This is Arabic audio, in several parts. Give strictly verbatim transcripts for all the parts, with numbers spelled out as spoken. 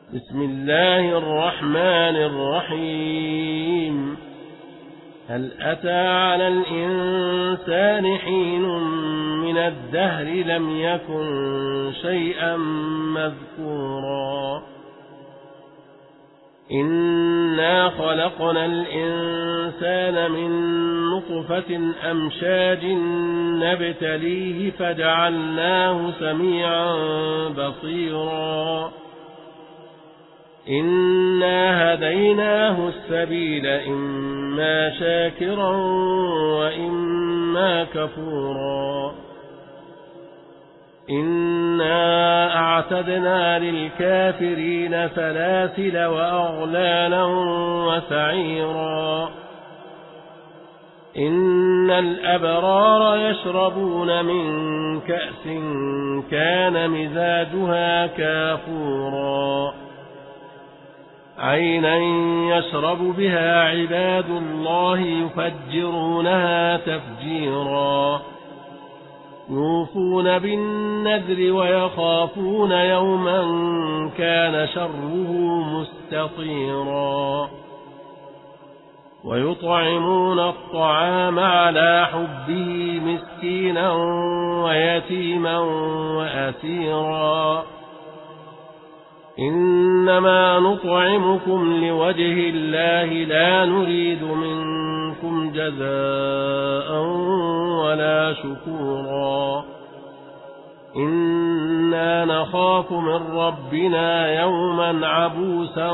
بسم الله الرحمن الرحيم. هل أتى على الإنسان حين من الدهر لم يكن شيئا مذكورا إنا خلقنا الإنسان من نطفة أمشاج نبتليه فجعلناه سميعا بصيرا إنا هديناه السبيل إما شاكرا وإما كفورا إنا أعتدنا للكافرين سلاسل وأغلالا وسعيرا إن الأبرار يشربون من كأس كان مزاجها كافورا عينا يشرب بها عباد الله يفجرونها تفجيرا يوفون بالنذر ويخافون يوما كان شره مستطيرا ويطعمون الطعام على حبه مسكينا ويتيما وأسيرا إنما نطعمكم لوجه الله لا نريد منكم جزاء ولا شكورا إنا نخاف من ربنا يوما عبوسا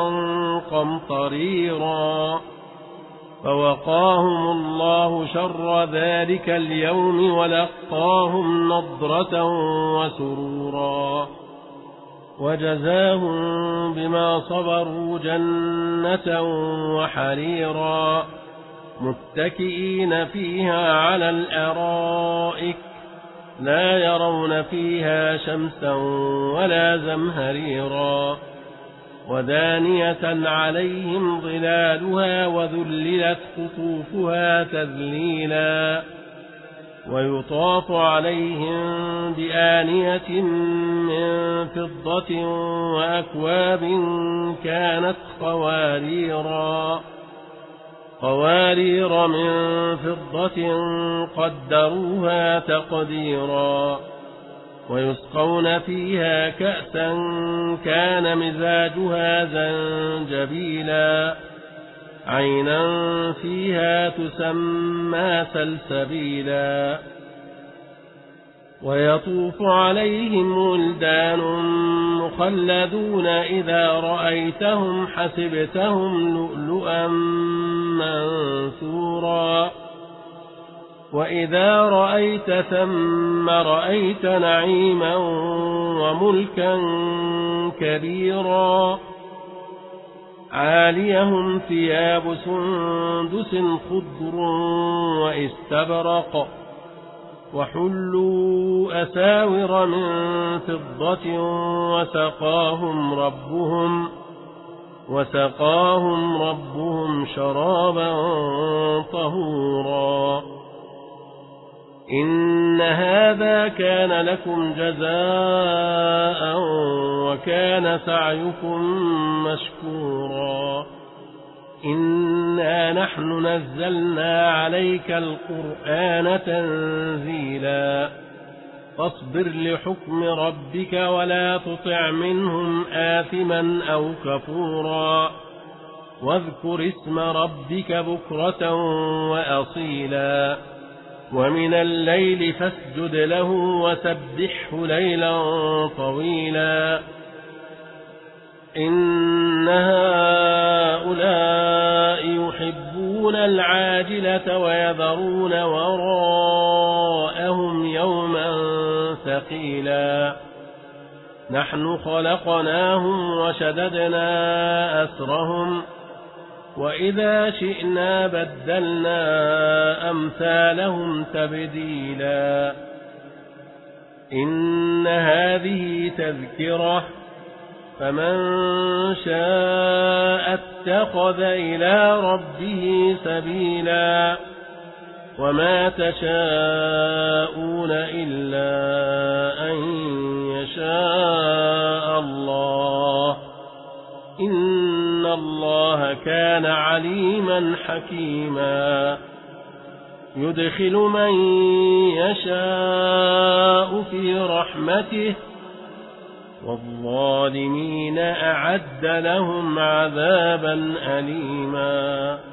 قمطريرا فوقاهم الله شر ذلك اليوم ولقاهم نضرة وسرورا وجزاهم بما صبروا جنة وحريرا متكئين فيها على الأرائك لا يرون فيها شمسا ولا زمهريرا ودانية عليهم ظلالها وذللت قطوفها تذليلا ويطاف عليهم بآنية من فضة وأكواب كانت قواريرا قوارير من فضة قدروها تقديرا ويسقون فيها كأسا كان مزاجها زنجبيلا عينا فيها تسمى سلسبيلا ويطوف عليهم ولدان مخلدون إذا رأيتهم حسبتهم لؤلؤا منثورا وإذا رأيت ثم رأيت نعيما وملكا كبيرا عاليهم ثياب سندس خضر واستبرق وحلوا أساور من فضة وسقاهم ربهم وسقاهم ربهم شرابا طهورا إن هذا كان لكم جزاء وكان سعيكم مشكورا إنا نحن نزلنا عليك القرآن تنزيلا فاصبر لحكم ربك ولا تطع منهم آثما أو كفورا واذكر اسم ربك بكرة وأصيلا ومن الليل فاسجد له وسبحه ليلا طويلا إن هؤلاء يحبون العاجلة ويذرون وراءهم يوما ثقيلا نحن خلقناهم وشددنا أسرهم وإذا شئنا بدلنا أمثالهم تبديلا إن هذه تذكرة فمن شاء اتخذ إلى ربه سبيلا وما تشاءون إلا أن يشاء الله الله كان عليما حكيما يدخل من يشاء في رحمته والظالمين أعد لهم عذابا أليما